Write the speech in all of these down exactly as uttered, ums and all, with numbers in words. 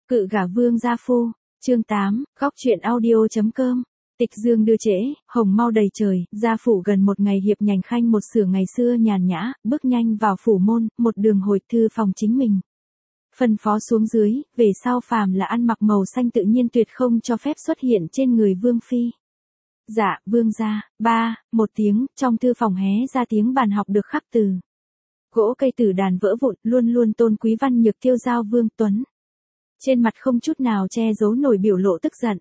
Cự gả vương gia phu, chương tám, góc truyện audio.com. Tịch dương đưa trễ, hồng mau đầy trời, gia phủ gần một ngày hiệp nhành khanh một sửa ngày xưa nhàn nhã, bước nhanh vào phủ môn, một đường hồi thư phòng chính mình. Phân phó xuống dưới, về sau phàm là ăn mặc màu xanh tự nhiên tuyệt không cho phép xuất hiện trên người vương phi. Dạ, vương gia, ba, một tiếng, trong thư phòng hé ra tiếng bàn học được khắc từ. Gỗ cây tử đàn vỡ vụn, luôn luôn tôn quý văn nhược tiêu giao vương tuấn. Trên mặt không chút nào che giấu nổi biểu lộ tức giận.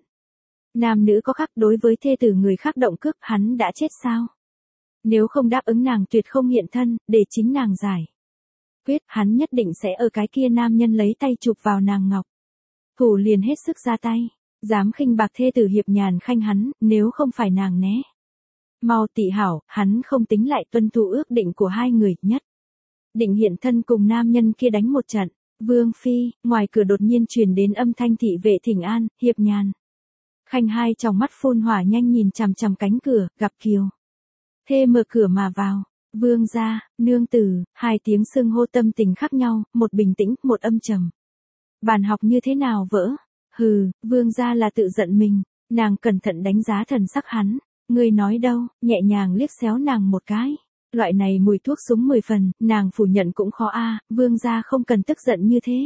Nam nữ có khác, đối với thê tử người khác động cước, hắn đã chết sao? Nếu không đáp ứng nàng tuyệt không hiện thân, để chính nàng giải quyết, hắn nhất định sẽ ở cái kia nam nhân lấy tay chụp vào nàng ngọc. Thủ liền hết sức ra tay, dám khinh bạc thê tử hiệp nhàn khanh hắn, nếu không phải nàng né mau tị hảo, hắn không tính lại tuân thủ ước định của hai người, nhất định hiện thân cùng nam nhân kia đánh một trận. Vương phi, ngoài cửa đột nhiên truyền đến âm thanh thị vệ thỉnh an, hiệp nhàn khanh hai tròng mắt phun hỏa nhanh nhìn chằm chằm cánh cửa, gặp Kiều thê mở cửa mà vào. Vương gia, nương tử, hai tiếng xưng hô tâm tình khác nhau, một bình tĩnh, một âm trầm. Bàn học như thế nào vỡ? Hừ, vương gia là tự giận mình. Nàng cẩn thận đánh giá thần sắc hắn. Ngươi nói đâu? Nhẹ nhàng liếc xéo nàng một cái. Loại này mùi thuốc súng mười phần, nàng phủ nhận cũng khó a. Vương gia không cần tức giận như thế.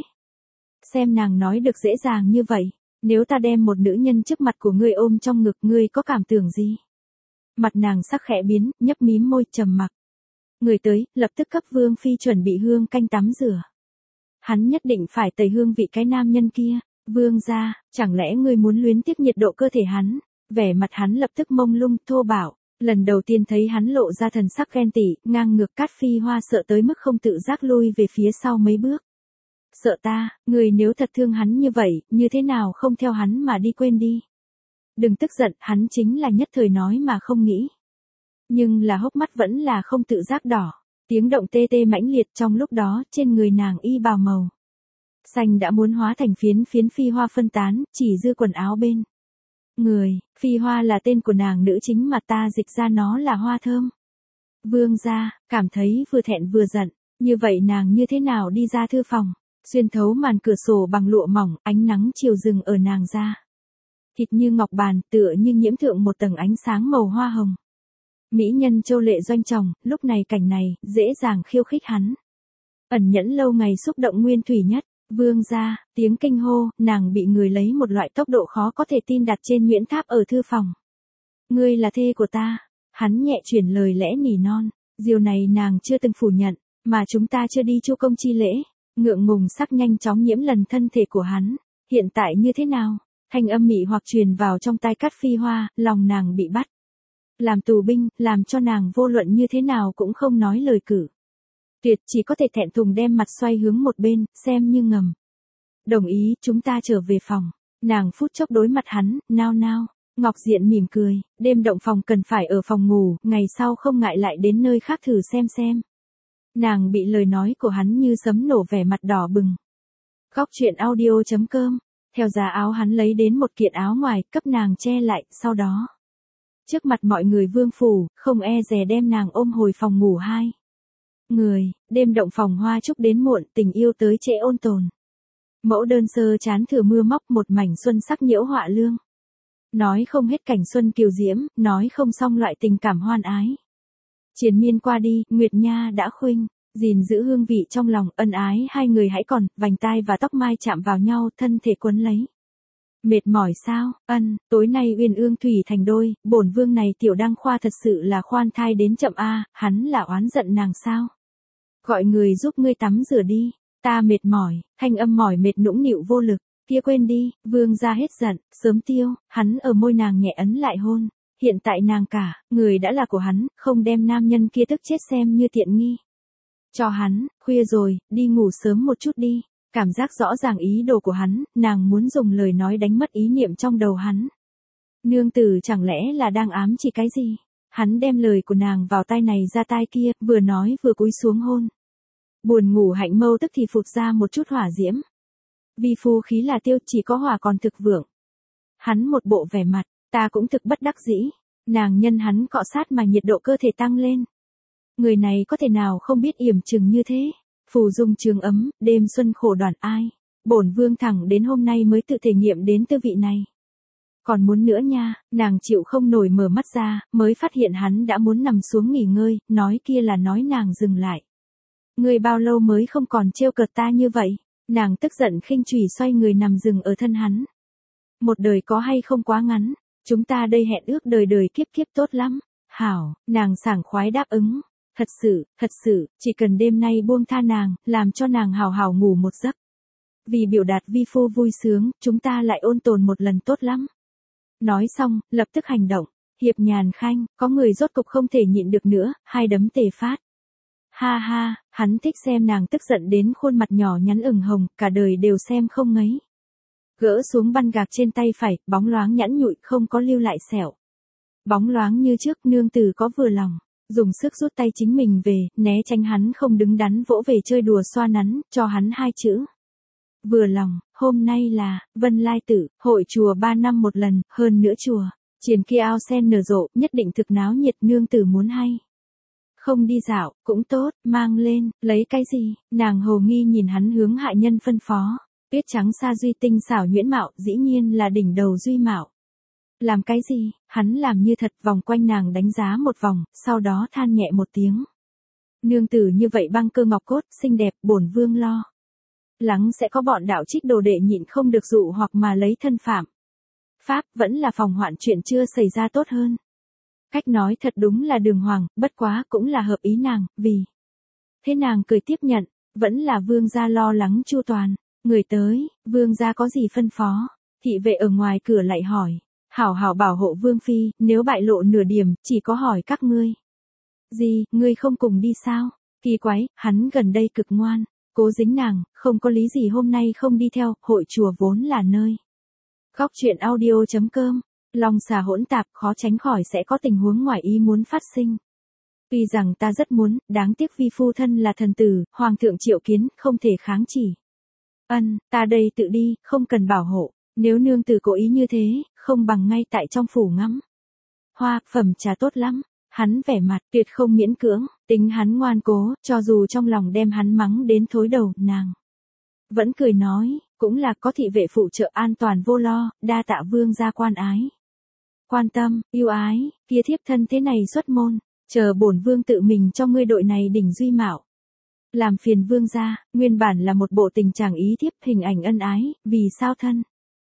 Xem nàng nói được dễ dàng như vậy. Nếu ta đem một nữ nhân trước mặt của ngươi ôm trong ngực, ngươi có cảm tưởng gì? Mặt nàng sắc khẽ biến, nhấp mím môi, trầm mặc. Người tới, lập tức cấp vương phi chuẩn bị hương canh tắm rửa. Hắn nhất định phải tẩy hương vị cái nam nhân kia. Vương gia, chẳng lẽ ngươi muốn luyến tiếc nhiệt độ cơ thể hắn? Vẻ mặt hắn lập tức mông lung, thô bạo. Lần đầu tiên thấy hắn lộ ra thần sắc ghen tị, ngang ngược. Cát Phi Hoa sợ tới mức không tự giác lui về phía sau mấy bước. Sợ ta, người nếu thật thương hắn như vậy, như thế nào không theo hắn mà đi quên đi. Đừng tức giận, hắn chính là nhất thời nói mà không nghĩ. Nhưng là hốc mắt vẫn là không tự giác đỏ. Tiếng động tê tê mãnh liệt, trong lúc đó, trên người nàng y bào màu xanh đã muốn hóa thành phiến phiến phi hoa phân tán, chỉ dư quần áo bên người. Phi hoa là tên của nàng nữ chính mà ta dịch ra nó là hoa thơm. Vương gia, cảm thấy vừa thẹn vừa giận. Như vậy nàng như thế nào đi ra thư phòng? Xuyên thấu màn cửa sổ bằng lụa mỏng, ánh nắng chiều rừng ở nàng da thịt như ngọc bàn, tựa như nhiễm thượng một tầng ánh sáng màu hoa hồng. Mỹ nhân châu lệ doanh chồng, lúc này cảnh này, dễ dàng khiêu khích hắn. Ẩn nhẫn lâu ngày xúc động nguyên thủy nhất. Vương gia, tiếng kinh hô, nàng bị người lấy một loại tốc độ khó có thể tin đặt trên nhuyễn tháp ở thư phòng. Ngươi là thê của ta. Hắn nhẹ chuyển lời lẽ nỉ non. Điều này nàng chưa từng phủ nhận, mà chúng ta chưa đi chu công chi lễ. Ngượng ngùng sắc nhanh chóng nhiễm lần thân thể của hắn. Hiện tại như thế nào? Thanh âm mị hoặc truyền vào trong tai Cát Phi Hoa, lòng nàng bị bắt làm tù binh, làm cho nàng vô luận như thế nào cũng không nói lời cử tuyệt, chỉ có thể thẹn thùng đem mặt xoay hướng một bên, xem như ngầm đồng ý. Chúng ta trở về phòng. Nàng phút chốc đối mặt hắn, nao nao. Ngọc Diện mỉm cười, đêm động phòng cần phải ở phòng ngủ, ngày sau không ngại lại đến nơi khác thử xem xem. Nàng bị lời nói của hắn như sấm nổ, vẻ mặt đỏ bừng. Góc truyện audio.com. Theo giá áo hắn lấy đến một kiện áo ngoài, cấp nàng che lại, sau đó trước mặt mọi người vương phủ, không e dè đem nàng ôm hồi phòng ngủ hai người. Đêm động phòng hoa chúc đến muộn, tình yêu tới trễ ôn tồn. Mẫu đơn sơ chán thừa mưa móc, một mảnh xuân sắc nhiễu họa lương. Nói không hết cảnh xuân kiều diễm, nói không xong loại tình cảm hoan ái. Triền miên qua đi, Nguyệt Nha đã khuynh gìn giữ hương vị trong lòng, ân ái hai người hãy còn, vành tai và tóc mai chạm vào nhau, thân thể quấn lấy. Mệt mỏi sao? Ân, tối nay uyên ương thủy thành đôi, bổn vương này tiểu đăng khoa thật sự là khoan thai đến chậm a. Hắn là oán giận nàng sao? Gọi người giúp ngươi tắm rửa đi, ta mệt mỏi. Thanh âm mỏi mệt nũng nịu vô lực. Kia quên đi, vương gia hết giận, sớm tiêu. Hắn ở môi nàng nhẹ ấn lại hôn. Hiện tại nàng cả, người đã là của hắn, không đem nam nhân kia tức chết xem như tiện nghi cho hắn. Khuya rồi, đi ngủ sớm một chút đi. Cảm giác rõ ràng ý đồ của hắn, nàng muốn dùng lời nói đánh mất ý niệm trong đầu hắn. Nương tử chẳng lẽ là đang ám chỉ cái gì? Hắn đem lời của nàng vào tai này ra tai kia, vừa nói vừa cúi xuống hôn. Buồn ngủ hạnh mâu tức thì phụt ra một chút hỏa diễm. Vi phu khí là tiêu, chỉ có hỏa còn thực vượng. Hắn một bộ vẻ mặt, ta cũng thực bất đắc dĩ. Nàng nhân hắn cọ sát mà nhiệt độ cơ thể tăng lên. Người này có thể nào không biết yểm chừng như thế? Phù dung trường ấm, đêm xuân khổ đoàn ai. bổn vương thẳng đến hôm nay mới tự thể nghiệm đến tư vị này. Còn muốn nữa nha, nàng chịu không nổi mở mắt ra, mới phát hiện hắn đã muốn nằm xuống nghỉ ngơi, nói kia là nói nàng dừng lại. Ngươi bao lâu mới không còn trêu cợt ta như vậy? Nàng tức giận khinh chùy xoay người nằm dừng ở thân hắn. Một đời có hay không quá ngắn, chúng ta đây hẹn ước đời đời kiếp kiếp tốt lắm. Hảo, nàng sảng khoái đáp ứng. Thật sự, thật sự, chỉ cần đêm nay buông tha nàng, làm cho nàng hào hào ngủ một giấc. Vì biểu đạt vi phu vui sướng, chúng ta lại ôn tồn một lần tốt lắm. Nói xong, lập tức hành động. Hiệp Nhàn Khanh, có người rốt cục không thể nhịn được nữa, hai đấm tề phát. Ha ha, hắn thích xem nàng tức giận đến khuôn mặt nhỏ nhắn ửng hồng, cả đời đều xem không ngấy. Gỡ xuống băng gạc trên tay phải, bóng loáng nhẵn nhụi không có lưu lại sẹo. Bóng loáng như trước, nương tử có vừa lòng. Dùng sức rút tay chính mình về, né tránh hắn không đứng đắn vỗ về chơi đùa xoa nắn, cho hắn hai chữ. Vừa lòng, hôm nay là, Vân Lai Tử, hội chùa ba năm một lần, hơn nữa chùa. Triền kia ao sen nở rộ, nhất định thực náo nhiệt, nương tử muốn hay. Không đi dạo, cũng tốt, mang lên, lấy cái gì, nàng hồ nghi nhìn hắn hướng hạ nhân phân phó. Tuyết trắng sa duy tinh xảo nhuyễn mạo, dĩ nhiên là đỉnh đầu duy mạo. Làm cái gì, hắn làm như thật vòng quanh nàng đánh giá một vòng, sau đó than nhẹ một tiếng. Nương tử như vậy băng cơ ngọc cốt, xinh đẹp, bổn vương lo. Lắng sẽ có bọn đạo trích đồ đệ nhịn không được dụ hoặc mà lấy thân phạm. Pháp vẫn là phòng hoạn chuyện chưa xảy ra tốt hơn. Cách nói thật đúng là đường hoàng, bất quá cũng là hợp ý nàng, vì. Thế nàng cười tiếp nhận, vẫn là vương gia lo lắng chu toàn. Người tới, vương gia có gì phân phó, thị vệ ở ngoài cửa lại hỏi. Hảo hảo bảo hộ vương phi, nếu bại lộ nửa điểm, chỉ có hỏi các ngươi. Gì, ngươi không cùng đi sao? Kỳ quái, hắn gần đây cực ngoan, cố dính nàng, không có lý gì hôm nay không đi theo, hội chùa vốn là nơi. Góc truyện audio chấm com, lòng xà hỗn tạp khó tránh khỏi sẽ có tình huống ngoài ý muốn phát sinh. Tuy rằng ta rất muốn, đáng tiếc vi phu thân là thần tử, hoàng thượng triệu kiến, không thể kháng chỉ. Ân, ta đây tự đi, không cần bảo hộ. Nếu nương tử cố ý như thế, không bằng ngay tại trong phủ ngắm. Hoa, phẩm trà tốt lắm, hắn vẻ mặt tuyệt không miễn cưỡng, tính hắn ngoan cố, cho dù trong lòng đem hắn mắng đến thối đầu, nàng. Vẫn cười nói, cũng là có thị vệ phụ trợ an toàn vô lo, đa tạ vương gia quan ái. Quan tâm, yêu ái, kia thiếp thân thế này xuất môn, chờ bổn vương tự mình cho ngươi đội này đỉnh duy mạo. Làm phiền vương gia, nguyên bản là một bộ tình trạng ý thiếp hình ảnh ân ái, vì sao thân?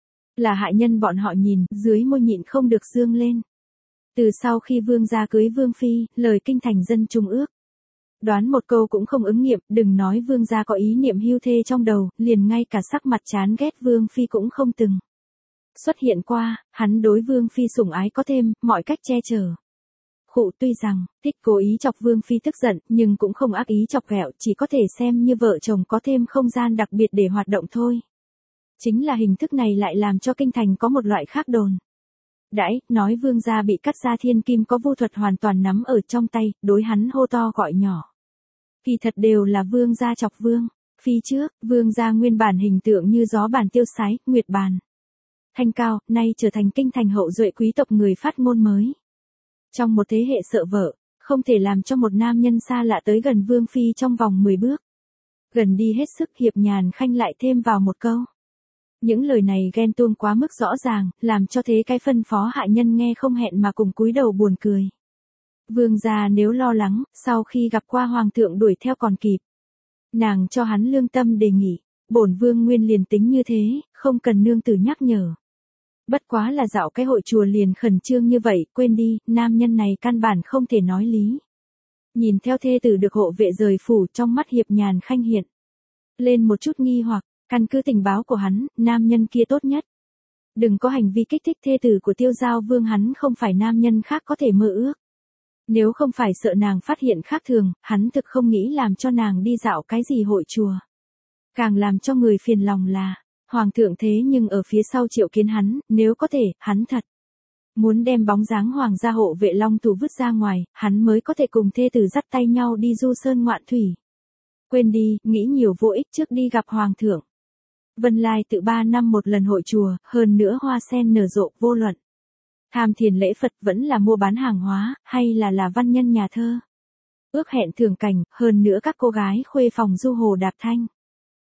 Là hại nhân bọn họ nhìn, dưới môi nhịn không được dương lên. Từ sau khi vương gia cưới vương phi, lời kinh thành dân trung ước. Đoán một câu cũng không ứng nghiệm, đừng nói vương gia có ý niệm hưu thê trong đầu, liền ngay cả sắc mặt chán ghét vương phi cũng không từng. Xuất hiện qua, hắn đối vương phi sủng ái có thêm, mọi cách che chở. Khụ tuy rằng, thích cố ý chọc vương phi tức giận, nhưng cũng không ác ý chọc ghẹo, chỉ có thể xem như vợ chồng có thêm không gian đặc biệt để hoạt động thôi. Chính là hình thức này lại làm cho kinh thành có một loại khác đồn. Đãi, nói vương gia bị cắt ra thiên kim có vu thuật hoàn toàn nắm ở trong tay, đối hắn hô to gọi nhỏ. Kỳ thật đều là vương gia chọc vương. Phi trước, vương gia nguyên bản hình tượng như gió bàn tiêu sái, nguyệt bàn. Thanh cao, nay trở thành kinh thành hậu duệ quý tộc người phát ngôn mới. Trong một thế hệ sợ vợ, không thể làm cho một nam nhân xa lạ tới gần vương phi trong vòng mười bước. Gần đi hết sức Hiệp Nhàn Khanh lại thêm vào một câu. Những lời này ghen tuông quá mức rõ ràng, làm cho thế cái phân phó hạ nhân nghe không hẹn mà cùng cúi đầu buồn cười. Vương gia nếu lo lắng, sau khi gặp qua hoàng thượng đuổi theo còn kịp. Nàng cho hắn lương tâm đề nghị, bổn vương nguyên liền tính như thế, không cần nương tử nhắc nhở. Bất quá là dạo cái hội chùa liền khẩn trương như vậy, quên đi, nam nhân này căn bản không thể nói lý. Nhìn theo thê tử được hộ vệ rời phủ trong mắt Hiệp Nhàn Khanh hiện. Lên một chút nghi hoặc, căn cứ tình báo của hắn, nam nhân kia tốt nhất. Đừng có hành vi kích thích thê tử của tiêu giao vương hắn không phải nam nhân khác có thể mơ ước. Nếu không phải sợ nàng phát hiện khác thường, hắn thực không nghĩ làm cho nàng đi dạo cái gì hội chùa. Càng làm cho người phiền lòng là, hoàng thượng thế nhưng ở phía sau triệu kiến hắn, nếu có thể, hắn thật. Muốn đem bóng dáng hoàng gia hộ vệ long thủ vứt ra ngoài, hắn mới có thể cùng thê tử dắt tay nhau đi du sơn ngoạn thủy. Quên đi, nghĩ nhiều vô ích trước đi gặp hoàng thượng. Vân Lai tự ba năm một lần hội chùa, hơn nữa hoa sen nở rộ vô luận. Tham thiền lễ Phật vẫn là mua bán hàng hóa, hay là là văn nhân nhà thơ. Ước hẹn thường cảnh, hơn nữa các cô gái khuê phòng du hồ đạp thanh.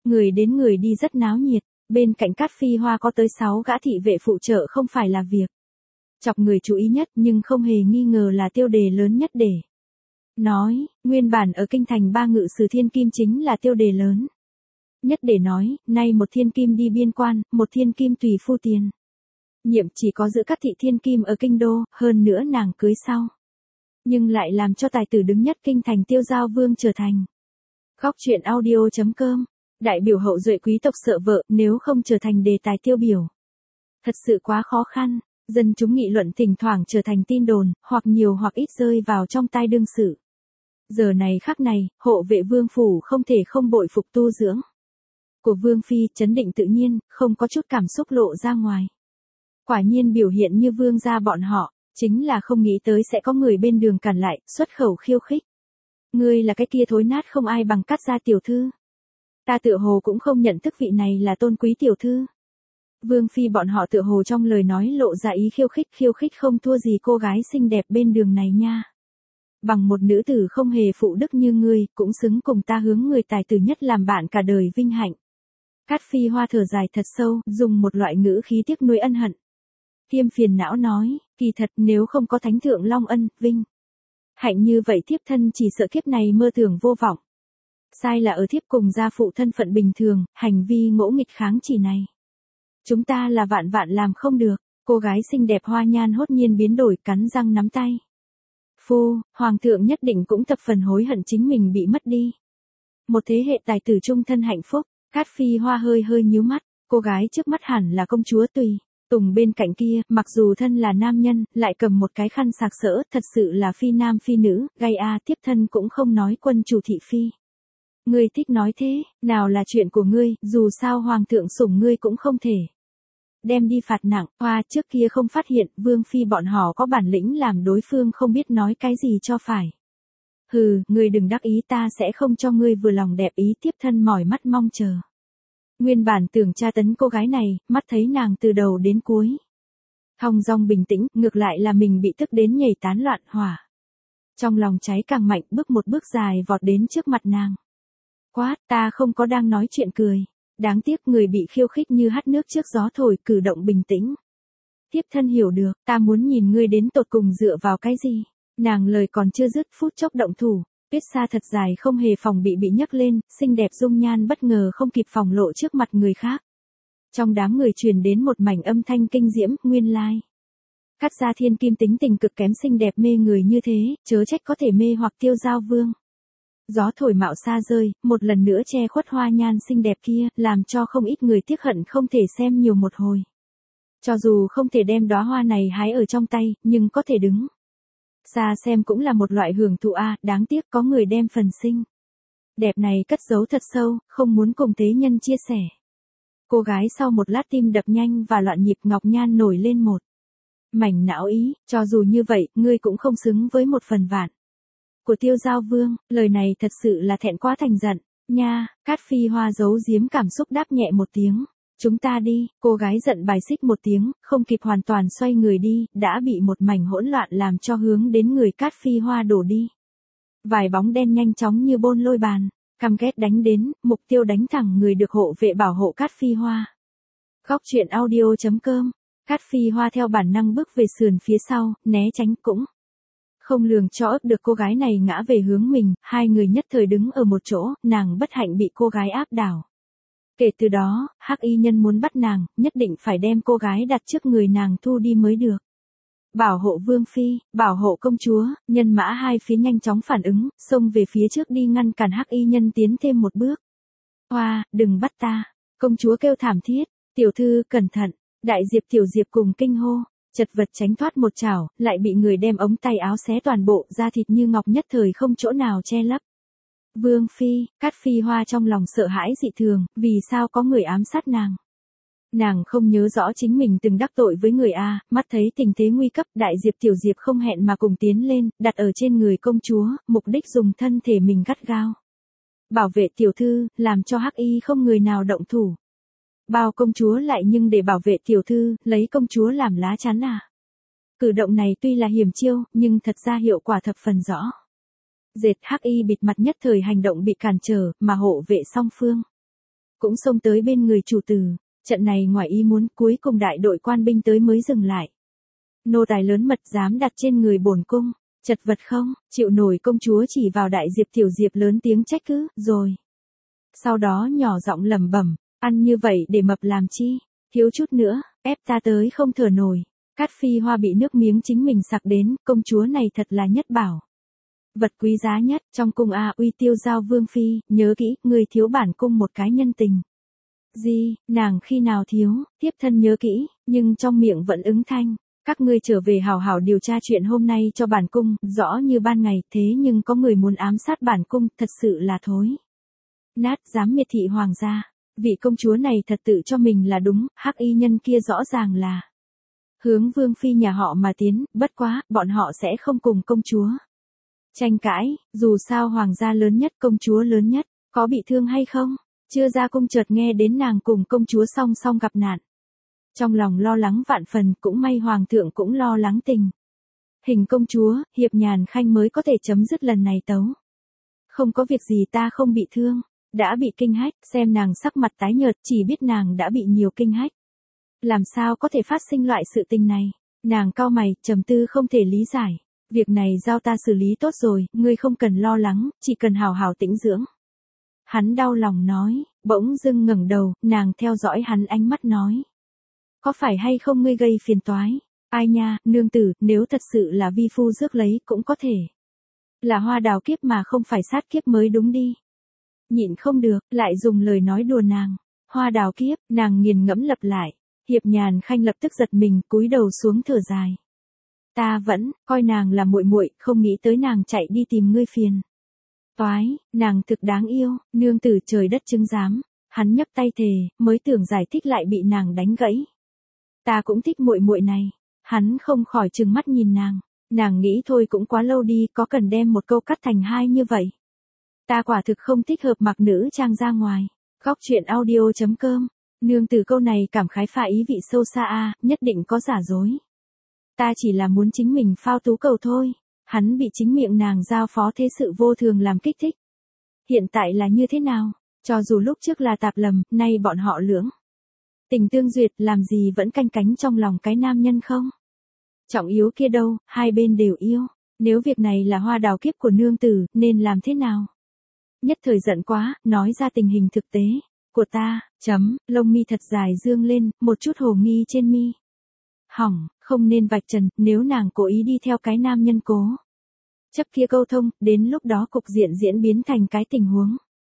Người đến người đi rất náo nhiệt, bên cạnh Cát Phi Hoa có tới sáu gã thị vệ phụ trợ không phải là việc. Chọc người chú ý nhất nhưng không hề nghi ngờ là tiêu đề lớn nhất để nói, nguyên bản ở kinh thành ba ngự sử thiên kim chính là tiêu đề lớn nhất để nói, nay một thiên kim đi biên quan, một thiên kim tùy phu tiền. Nhiệm chỉ có giữ các thị thiên kim ở kinh đô, hơn nữa nàng cưới sau. Nhưng lại làm cho tài tử đứng nhất kinh thành Tiêu Giao Vương trở thành. Góc truyện audio.com, đại biểu hậu duệ quý tộc sợ vợ nếu không trở thành đề tài tiêu biểu. Thật sự quá khó khăn, dân chúng nghị luận thỉnh thoảng trở thành tin đồn, hoặc nhiều hoặc ít rơi vào trong tai đương sự. Giờ này khắc này, hộ vệ vương phủ không thể không bội phục tu dưỡng của vương phi, chấn định tự nhiên, không có chút cảm xúc lộ ra ngoài. Quả nhiên biểu hiện như vương gia bọn họ, chính là không nghĩ tới sẽ có người bên đường cản lại, xuất khẩu khiêu khích. Ngươi là cái kia thối nát không ai bằng Cát gia tiểu thư. Ta tựa hồ cũng không nhận thức vị này là tôn quý tiểu thư. Vương phi bọn họ tựa hồ trong lời nói lộ ra ý khiêu khích, khiêu khích không thua gì cô gái xinh đẹp bên đường này nha. Bằng một nữ tử không hề phụ đức như ngươi, cũng xứng cùng ta hướng người tài tử nhất làm bạn cả đời vinh hạnh. Cát Phi Hoa thở dài thật sâu, dùng một loại ngữ khí tiếc nuối ân hận. Kiêm phiền não nói, kỳ thật nếu không có thánh thượng long ân, vinh hạnh như vậy thiếp thân chỉ sợ kiếp này mơ tưởng vô vọng. Sai là ở thiếp cùng gia phụ thân phận bình thường, hành vi ngỗ nghịch kháng chỉ này. Chúng ta là vạn vạn làm không được, cô gái xinh đẹp hoa nhan hốt nhiên biến đổi, cắn răng nắm tay. Phu, hoàng thượng nhất định cũng thập phần hối hận chính mình bị mất đi. Một thế hệ tài tử trung thân hạnh phúc, Cát Phi Hoa hơi hơi nhíu mắt, cô gái trước mắt hẳn là công chúa Tùy. Tùng bên cạnh kia, mặc dù thân là nam nhân, lại cầm một cái khăn sạc sỡ, thật sự là phi nam phi nữ, gay a tiếp thân cũng không nói quân chủ thị phi. Ngươi thích nói thế, nào là chuyện của ngươi, dù sao hoàng thượng sủng ngươi cũng không thể đem đi phạt nặng. Hoa trước kia không phát hiện, vương phi bọn họ có bản lĩnh làm đối phương không biết nói cái gì cho phải. Hừ, ngươi đừng đắc ý, ta sẽ không cho ngươi vừa lòng đẹp ý, tiếp thân mỏi mắt mong chờ. Nguyên bản tưởng tra tấn cô gái này, mắt thấy nàng từ đầu đến cuối thong dong bình tĩnh, ngược lại là mình bị tức đến nhảy tán loạn hỏa. Trong lòng cháy càng mạnh, bước một bước dài vọt đến trước mặt nàng. Quát, ta không có đang nói chuyện cười. Đáng tiếc người bị khiêu khích như hắt nước trước gió thổi, cử động bình tĩnh. Tiếp thân hiểu được, ta muốn nhìn ngươi đến tột cùng dựa vào cái gì. Nàng lời còn chưa dứt, phút chốc động thủ. Tuyết xa thật dài không hề phòng bị bị nhấc lên, xinh đẹp dung nhan bất ngờ không kịp phòng lộ trước mặt người khác. Trong đám người truyền đến một mảnh âm thanh kinh diễm, nguyên lai. Cát gia thiên kim tính tình cực kém, xinh đẹp mê người như thế, chớ trách có thể mê hoặc Tiêu Giao Vương. Gió thổi mạo xa rơi, một lần nữa che khuất hoa nhan xinh đẹp kia, làm cho không ít người tiếc hận không thể xem nhiều một hồi. Cho dù không thể đem đóa hoa này hái ở trong tay, nhưng có thể đứng xa xem cũng là một loại hưởng thụ a, đáng tiếc có người đem phần xinh đẹp này cất giấu thật sâu, không muốn cùng thế nhân chia sẻ. Cô gái sau một lát tim đập nhanh và loạn nhịp, ngọc nhan nổi lên một mảnh não ý, cho dù như vậy, ngươi cũng không xứng với một phần vạn của Tiêu Giao Vương. Lời này thật sự là thẹn quá thành giận, nha. Cát Phi Hoa giấu giếm cảm xúc đáp nhẹ một tiếng. Chúng ta đi. Cô gái giận bài xích một tiếng, không kịp hoàn toàn xoay người đi, đã bị một mảnh hỗn loạn làm cho hướng đến người Cát Phi Hoa đổ đi. Vài bóng đen nhanh chóng như bôn lôi bàn, căm ghét đánh đến, mục tiêu đánh thẳng người được hộ vệ bảo hộ Cát Phi Hoa. Góc truyện audio.com. Cát Phi Hoa theo bản năng bước về sườn phía sau, né tránh, cũng không lường cho ấp được cô gái này ngã về hướng mình, hai người nhất thời đứng ở một chỗ, nàng bất hạnh bị cô gái áp đảo. Kể từ đó, hắc y nhân muốn bắt nàng, nhất định phải đem cô gái đặt trước người nàng thu đi mới được. Bảo hộ vương phi, bảo hộ công chúa, nhân mã hai phía nhanh chóng phản ứng, xông về phía trước đi ngăn cản hắc y nhân tiến thêm một bước. Hoa, đừng bắt ta, công chúa kêu thảm thiết, tiểu thư cẩn thận, đại diệp tiểu diệp cùng kinh hô. Chật vật tránh thoát một chảo, lại bị người đem ống tay áo xé toàn bộ, da thịt như ngọc nhất thời không chỗ nào che lấp. Vương phi, Cát Phi Hoa trong lòng sợ hãi dị thường, vì sao có người ám sát nàng. Nàng không nhớ rõ chính mình từng đắc tội với người A, mắt thấy tình thế nguy cấp, đại diệp tiểu diệp không hẹn mà cùng tiến lên, đặt ở trên người công chúa, mục đích dùng thân thể mình gắt gao bảo vệ tiểu thư, làm cho hắc y không người nào động thủ. Bao công chúa lại nhưng để bảo vệ tiểu thư, lấy công chúa làm lá chắn à. Cử động này tuy là hiểm chiêu, nhưng thật ra hiệu quả thập phần rõ. Dệt hắc y bịt mặt nhất thời hành động bị cản trở, mà hộ vệ song phương cũng xông tới bên người chủ tử. Trận này ngoài ý muốn, cuối cùng đại đội quan binh tới mới dừng lại. Nô tài lớn mật dám đặt trên người bổn cung, chật vật không, chịu nổi. Công chúa chỉ vào Đại Diệp Tiểu Diệp lớn tiếng trách cứ, rồi. Sau đó nhỏ giọng lẩm bẩm, ăn như vậy để mập làm chi, thiếu chút nữa, ép ta tới không thở nổi. Cát Phi Hoa bị nước miếng chính mình sặc đến, công chúa này thật là nhất bảo. Vật quý giá nhất trong cung a. Uy Tiêu Giao Vương Phi, nhớ kỹ, người thiếu bản cung một cái nhân tình. Gì, nàng khi nào thiếu, tiếp thân nhớ kỹ, nhưng trong miệng vẫn ứng thanh. Các ngươi trở về hào hào điều tra chuyện hôm nay cho bản cung, rõ như ban ngày, thế nhưng có người muốn ám sát bản cung, thật sự là thối. Nát, dám miệt thị hoàng gia, vị công chúa này thật tự cho mình là đúng, hắc y nhân kia rõ ràng là hướng Vương Phi nhà họ mà tiến, bất quá, bọn họ sẽ không cùng công chúa tranh cãi, dù sao hoàng gia lớn nhất, công chúa lớn nhất, có bị thương hay không? Chưa ra cung chợt nghe đến nàng cùng công chúa song song gặp nạn. Trong lòng lo lắng vạn phần, cũng may hoàng thượng cũng lo lắng tình hình công chúa, Hiệp Nhàn Khanh mới có thể chấm dứt lần này tấu. Không có việc gì, ta không bị thương, đã bị kinh hách, xem nàng sắc mặt tái nhợt, chỉ biết nàng đã bị nhiều kinh hách. Làm sao có thể phát sinh loại sự tình này? Nàng cau mày, trầm tư không thể lý giải. Việc này giao ta xử lý tốt rồi, ngươi không cần lo lắng, chỉ cần hào hào tĩnh dưỡng. Hắn đau lòng nói, bỗng dưng ngẩng đầu, nàng theo dõi hắn ánh mắt nói. Có phải hay không ngươi gây phiền toái? Ai nha, nương tử, nếu thật sự là vi phu rước lấy, cũng có thể là hoa đào kiếp mà không phải sát kiếp mới đúng đi. Nhịn không được, lại dùng lời nói đùa nàng. Hoa đào kiếp, nàng nghiền ngẫm lặp lại. Hiệp Nhàn Khanh lập tức giật mình, cúi đầu xuống thở dài. Ta vẫn coi nàng là muội muội, không nghĩ tới nàng chạy đi tìm ngươi phiền toái, nàng thực đáng yêu, nương tử trời đất chứng giám. Hắn nhấc tay thề, mới tưởng giải thích lại bị nàng đánh gãy. Ta cũng thích muội muội này. Hắn không khỏi trừng mắt nhìn nàng. Nàng nghĩ thôi cũng quá lâu đi, có cần đem một câu cắt thành hai như vậy. Ta quả thực không thích hợp mặc nữ trang ra ngoài. Góc truyện audio chấm com. Nương tử câu này cảm khái pha ý vị sâu xa a, nhất định có giả dối. Ta chỉ là muốn chính mình phao tú cầu thôi. Hắn bị chính miệng nàng giao phó thế sự vô thường làm kích thích. Hiện tại là như thế nào? Cho dù lúc trước là tạp lầm, nay bọn họ lưỡng tình tương duyệt, làm gì vẫn canh cánh trong lòng cái nam nhân không? Trọng yếu kia đâu, hai bên đều yêu. Nếu việc này là hoa đào kiếp của nương tử, nên làm thế nào? Nhất thời giận quá, nói ra tình hình thực tế của ta, chấm, lông mi thật dài dương lên, một chút hồ nghi trên mi. Hỏng, không nên vạch trần, nếu nàng cố ý đi theo cái nam nhân cố chấp kia câu thông, đến lúc đó cục diện diễn biến thành cái tình huống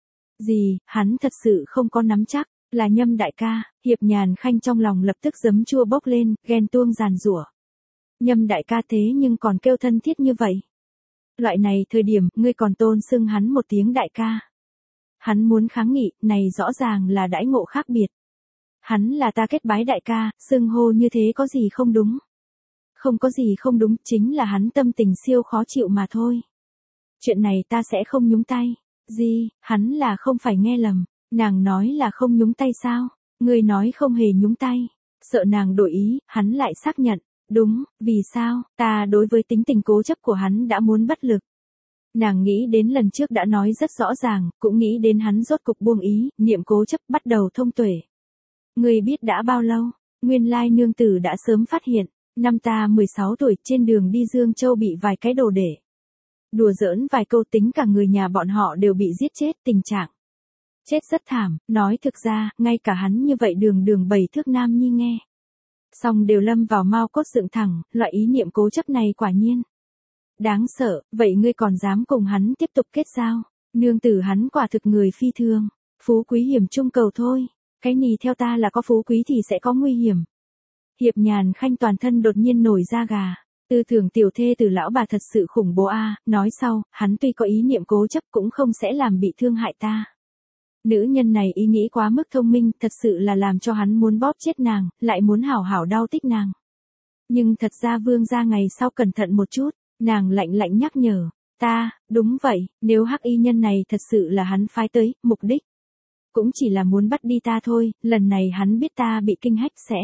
gì, hắn thật sự không có nắm chắc. Là Nhâm đại ca. Hiệp Nhàn Khanh trong lòng lập tức giấm chua bốc lên, ghen tuông giàn giụa. Nhâm đại ca thế nhưng còn kêu thân thiết như vậy. Loại này thời điểm, ngươi còn tôn xưng hắn một tiếng đại ca. Hắn muốn kháng nghị, này rõ ràng là đãi ngộ khác biệt. Hắn là ta kết bái đại ca, xưng hô như thế có gì không đúng? Không có gì không đúng, chính là hắn tâm tình siêu khó chịu mà thôi. Chuyện này ta sẽ không nhúng tay. Gì, hắn là không phải nghe lầm. Nàng nói là không nhúng tay sao? Ngươi nói không hề nhúng tay. Sợ nàng đổi ý, hắn lại xác nhận. Đúng, vì sao? Ta đối với tính tình cố chấp của hắn đã muốn bất lực. Nàng nghĩ đến lần trước đã nói rất rõ ràng, cũng nghĩ đến hắn rốt cục buông ý, niệm cố chấp bắt đầu thông tuệ. Ngươi biết đã bao lâu? Nguyên lai nương tử đã sớm phát hiện. Năm ta mười sáu tuổi, trên đường đi Dương Châu bị vài cái đồ để đùa giỡn vài câu, tính cả người nhà bọn họ đều bị giết chết, tình trạng chết rất thảm. Nói thực ra, ngay cả hắn như vậy đường đường bảy thước nam nhi nghe xong đều lâm vào mau cốt dựng thẳng, loại ý niệm cố chấp này quả nhiên đáng sợ. Vậy ngươi còn dám cùng hắn tiếp tục kết giao? Nương tử hắn quả thực người phi thường, phú quý hiểm chung cầu thôi. Cái nì theo ta là có phú quý thì sẽ có nguy hiểm. Hiệp Nhàn Khanh toàn thân đột nhiên nổi da gà. Tư tưởng tiểu thê từ lão bà thật sự khủng bố a. Nói sau, hắn tuy có ý niệm cố chấp cũng không sẽ làm bị thương hại ta. Nữ nhân này ý nghĩ quá mức thông minh, thật sự là làm cho hắn muốn bóp chết nàng, lại muốn hảo hảo đau tích nàng. Nhưng thật ra vương gia ngày sau cẩn thận một chút, nàng lạnh lạnh nhắc nhở. Ta, đúng vậy, nếu hắc y nhân này thật sự là hắn phái tới, mục đích cũng chỉ là muốn bắt đi ta thôi, lần này hắn biết ta bị kinh hách sẽ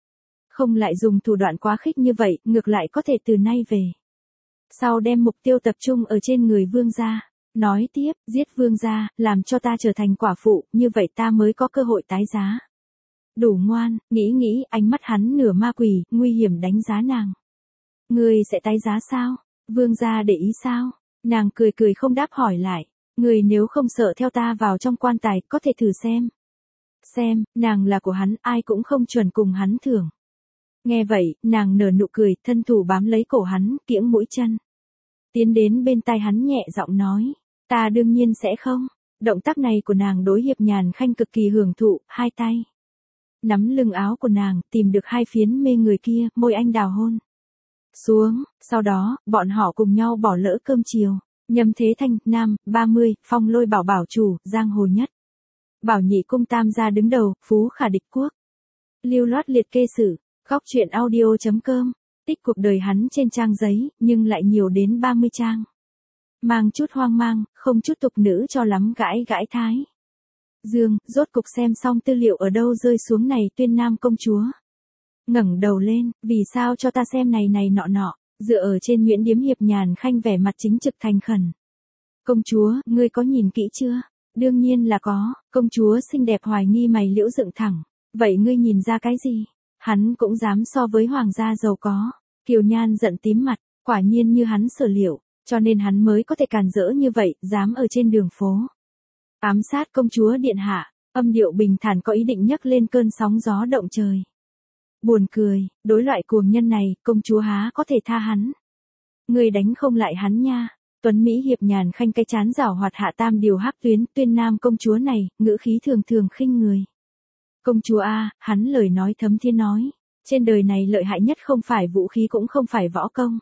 không lại dùng thủ đoạn quá khích như vậy, ngược lại có thể từ nay về sau đem mục tiêu tập trung ở trên người vương gia. Nói tiếp, giết vương gia, làm cho ta trở thành quả phụ, như vậy ta mới có cơ hội tái giá. Đủ ngoan, nghĩ nghĩ, ánh mắt hắn nửa ma quỷ, nguy hiểm đánh giá nàng. Ngươi sẽ tái giá sao? Vương gia để ý sao? Nàng cười cười không đáp hỏi lại. Người nếu không sợ theo ta vào trong quan tài, có thể thử xem. Xem, nàng là của hắn, ai cũng không chuẩn cùng hắn thưởng. Nghe vậy, nàng nở nụ cười, thân thủ bám lấy cổ hắn, kiễng mũi chân. Tiến đến bên tai hắn nhẹ giọng nói, ta đương nhiên sẽ không. Động tác này của nàng đối Hiệp Nhàn Khanh cực kỳ hưởng thụ, hai tay nắm lưng áo của nàng, tìm được hai phiến mê người kia, môi anh đào hôn xuống, sau đó, bọn họ cùng nhau bỏ lỡ cơm chiều. Nhâm Thế Thanh, nam, ba mươi, Phong Lôi Bảo bảo chủ, giang hồ nhất. Bảo Nhị cung tam gia đứng đầu, phú khả địch quốc. Lưu loát liệt kê sử, góc truyện audio chấm com, tích cuộc đời hắn trên trang giấy, nhưng lại nhiều đến ba mươi trang. Mang chút hoang mang, không chút tục nữ cho lắm gãi gãi thái. Dương, rốt cục xem xong tư liệu ở đâu rơi xuống này Tuyên Nam công chúa. Ngẩng đầu lên, vì sao cho ta xem này này nọ nọ, dựa ở trên Nguyễn Điếm Hiệp Nhàn Khanh vẻ mặt chính trực thành khẩn. Công chúa, ngươi có nhìn kỹ chưa? Đương nhiên là có, công chúa xinh đẹp hoài nghi mày liễu dựng thẳng. Vậy ngươi nhìn ra cái gì? Hắn cũng dám so với hoàng gia giàu có. Kiều Nhan giận tím mặt, quả nhiên như hắn sở liệu, cho nên hắn mới có thể càn rỡ như vậy, dám ở trên đường phố ám sát công chúa điện hạ. Âm điệu bình thản có ý định nhấc lên cơn sóng gió động trời. Buồn cười, đối loại cuồng nhân này, công chúa há có thể tha hắn. Người đánh không lại hắn nha. Tuấn Mỹ Hiệp Nhàn Khanh cái chán rảo hoạt hạ tam điều hắc tuyến, Tuyên Nam công chúa này, ngữ khí thường thường khinh người. Công chúa a, hắn lời nói thấm thiên nói, trên đời này lợi hại nhất không phải vũ khí cũng không phải võ công.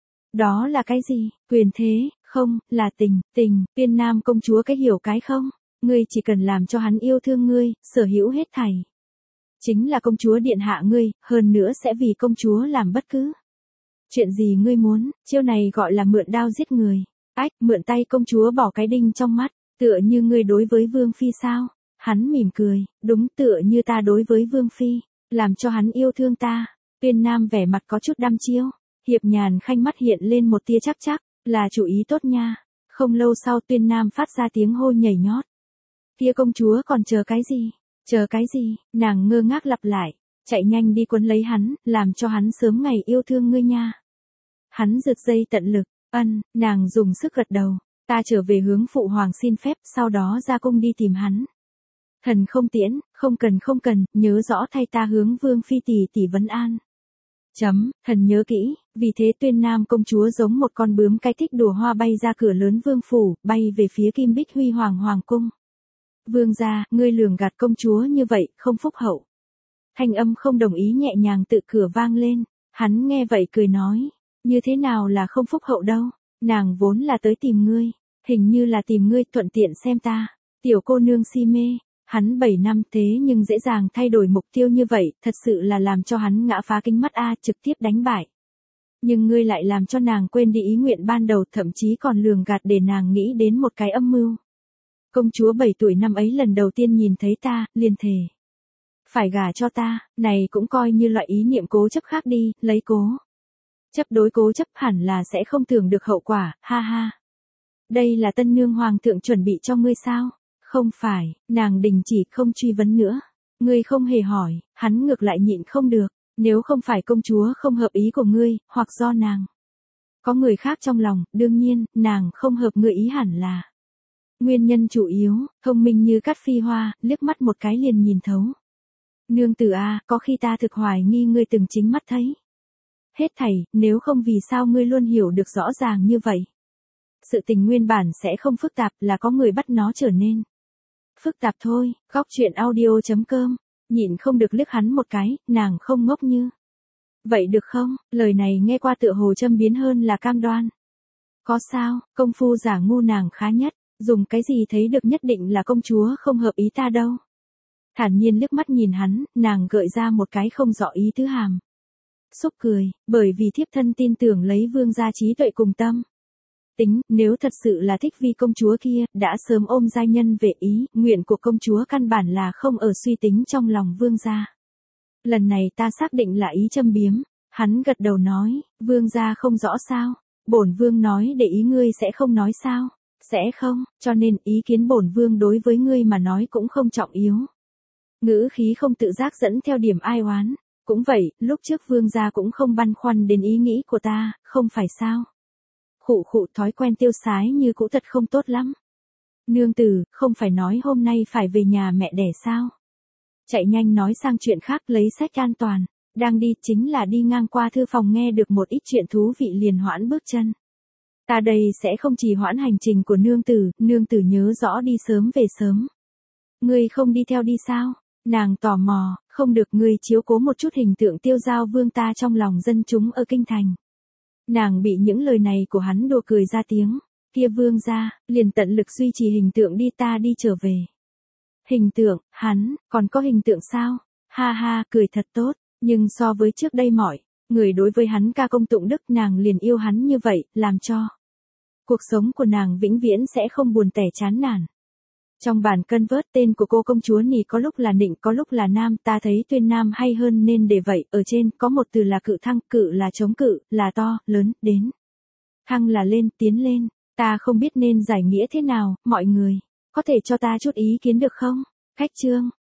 Đó là cái gì? Quyền thế, không, là tình, tình, Tuyên Nam công chúa cái hiểu cái không? Ngươi chỉ cần làm cho hắn yêu thương ngươi, sở hữu hết thảy. Chính là công chúa điện hạ ngươi, hơn nữa sẽ vì công chúa làm bất cứ chuyện gì ngươi muốn, chiêu này gọi là mượn đao giết người. Ách, mượn tay công chúa bỏ cái đinh trong mắt, tựa như ngươi đối với Vương Phi sao? Hắn mỉm cười, đúng tựa như ta đối với Vương Phi, làm cho hắn yêu thương ta. Tuyên Nam vẻ mặt có chút đăm chiêu, Hiệp Nhàn Khanh mắt hiện lên một tia chắc chắc, là chủ ý tốt nha. Không lâu sau Tuyên Nam phát ra tiếng hô nhảy nhót. Kia công chúa còn chờ cái gì? Chờ cái gì? Nàng ngơ ngác lặp lại, chạy nhanh đi quấn lấy hắn, làm cho hắn sớm ngày yêu thương ngươi nha. Hắn giật dây tận lực, ân, nàng dùng sức gật đầu, ta trở về hướng phụ hoàng xin phép, sau đó ra cung đi tìm hắn. Thần không tiễn, không cần không cần, nhớ rõ thay ta hướng Vương Phi tỷ tỷ vấn an. Chấm, thần nhớ kỹ, vì thế Tuyên Nam công chúa giống một con bướm cái thích đùa hoa bay ra cửa lớn vương phủ, bay về phía Kim Bích Huy Hoàng Hoàng cung. Vương gia, ngươi lường gạt công chúa như vậy, không phúc hậu. Thanh âm không đồng ý nhẹ nhàng tự cửa vang lên, hắn nghe vậy cười nói, như thế nào là không phúc hậu đâu, nàng vốn là tới tìm ngươi, hình như là tìm ngươi thuận tiện xem ta, tiểu cô nương si mê, hắn bảy năm thế nhưng dễ dàng thay đổi mục tiêu như vậy, thật sự là làm cho hắn ngã phá kính mắt a, trực tiếp đánh bại. Nhưng ngươi lại làm cho nàng quên đi ý nguyện ban đầu, thậm chí còn lường gạt để nàng nghĩ đến một cái âm mưu. Công chúa bảy tuổi năm ấy lần đầu tiên nhìn thấy ta, liền thề phải gả cho ta, này cũng coi như loại ý niệm cố chấp khác đi, lấy cố chấp đối cố chấp hẳn là sẽ không tưởng được hậu quả, ha ha. Đây là tân nương hoàng thượng chuẩn bị cho ngươi sao? Không phải, nàng đình chỉ không truy vấn nữa. Ngươi không hề hỏi, hắn ngược lại nhịn không được, nếu không phải công chúa không hợp ý của ngươi, hoặc do nàng có người khác trong lòng, đương nhiên, nàng không hợp ngươi ý hẳn là nguyên nhân chủ yếu, thông minh như cát phi hoa, liếc mắt một cái liền nhìn thấu. Nương tử a, có khi ta thực hoài nghi ngươi từng chính mắt thấy. Hết thảy, nếu không vì sao ngươi luôn hiểu được rõ ràng như vậy. Sự tình nguyên bản sẽ không phức tạp, là có người bắt nó trở nên phức tạp thôi. Góc truyện audio chấm com, nhịn không được liếc hắn một cái, nàng không ngốc như vậy được không? Lời này nghe qua tựa hồ châm biếm hơn là cam đoan. Có sao, công phu giả ngu nàng khá nhất, dùng cái gì thấy được nhất định là công chúa không hợp ý ta đâu. Thản nhiên liếc mắt nhìn hắn, nàng gợi ra một cái không rõ ý thứ hàm. Xúc cười, bởi vì thiếp thân tin tưởng lấy vương gia trí tuệ cùng tâm. Tính, nếu thật sự là thích vi công chúa kia, đã sớm ôm giai nhân về ý, nguyện của công chúa căn bản là không ở suy tính trong lòng vương gia. Lần này ta xác định là ý châm biếm, hắn gật đầu nói, vương gia không rõ sao, bổn vương nói để ý ngươi sẽ không nói sao, Sẽ không, cho nên ý kiến bổn vương đối với ngươi mà nói cũng không trọng yếu. Ngữ khí không tự giác dẫn theo điểm ai oán. Cũng vậy, lúc trước vương gia cũng không băn khoăn đến ý nghĩ của ta, không phải sao? Khụ khụ, thói quen tiêu sái như cũ thật không tốt lắm. Nương tử, không phải nói hôm nay phải về nhà mẹ đẻ sao? Chạy nhanh nói sang chuyện khác, lấy sách an toàn. Đang đi, chính là đi ngang qua thư phòng nghe được một ít chuyện thú vị liền hoãn bước chân. Ta đây sẽ không trì hoãn hành trình của nương tử, nương tử nhớ rõ đi sớm về sớm. Ngươi không đi theo đi sao? Nàng tò mò, không được, ngươi chiếu cố một chút hình tượng Tiêu Giao vương ta trong lòng dân chúng ở kinh thành. Nàng bị những lời này của hắn đùa cười ra tiếng, kia vương gia, liền tận lực duy trì hình tượng đi, ta đi trở về. Hình tượng, hắn, còn có hình tượng sao? Ha ha, cười thật tốt, nhưng so với trước đây mọi người đối với hắn ca công tụng đức, nàng liền yêu hắn như vậy, làm cho cuộc sống của nàng vĩnh viễn sẽ không buồn tẻ chán nản. Trong bản cân vớt tên của cô công chúa Nì có lúc là nịnh có lúc là nam, ta thấy tuyên nam hay hơn nên để vậy, ở trên có một từ là cự thăng, cự là chống cự, là to, lớn, đến. Thăng là lên, tiến lên, ta không biết nên giải nghĩa thế nào, mọi người, có thể cho ta chút ý kiến được không? Khách trương,